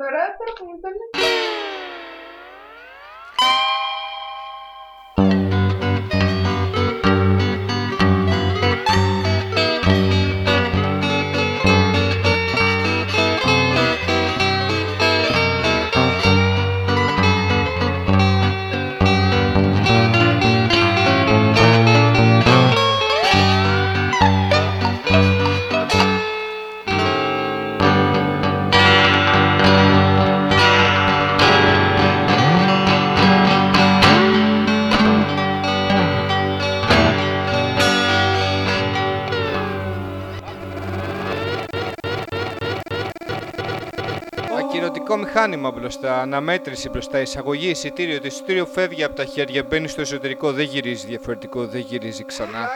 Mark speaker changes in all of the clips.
Speaker 1: τώρα που μου το λέτε.
Speaker 2: Ακυρωτικό μηχάνημα μπροστά, αναμέτρηση μπροστά, εισαγωγή, εισιτήριο. Το εισιτήριο φεύγει από τα χέρια, μπαίνει στο εσωτερικό, δεν γυρίζει διαφορετικό, δεν γυρίζει ξανά.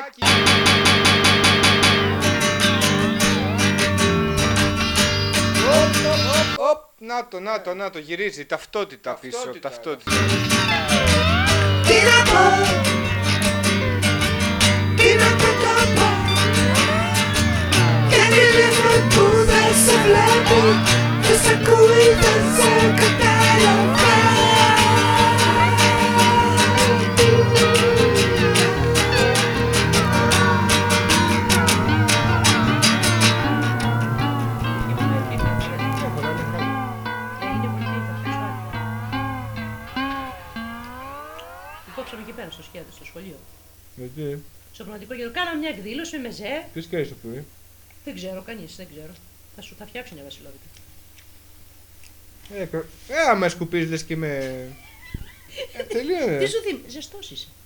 Speaker 2: Να το, γυρίζει, ταυτότητα πίσω, ταυτότητα.
Speaker 3: Κόψαμε εκεί πέρα στο σχέδιο, στο σχολείο.
Speaker 2: Γιατί?
Speaker 3: Στο πραγματικό καιρό κάναμε μια εκδήλωση με μεζέ.
Speaker 2: Ποιος καίει το πρωί?
Speaker 3: Δεν ξέρω, κανείς δεν ξέρω. Θα φτιάξει μια βασιλόπιτα.
Speaker 2: Άμα σκουπίζεις λες και με... τελείω.
Speaker 3: Τι σου θυμίζει, ζεστός είσαι.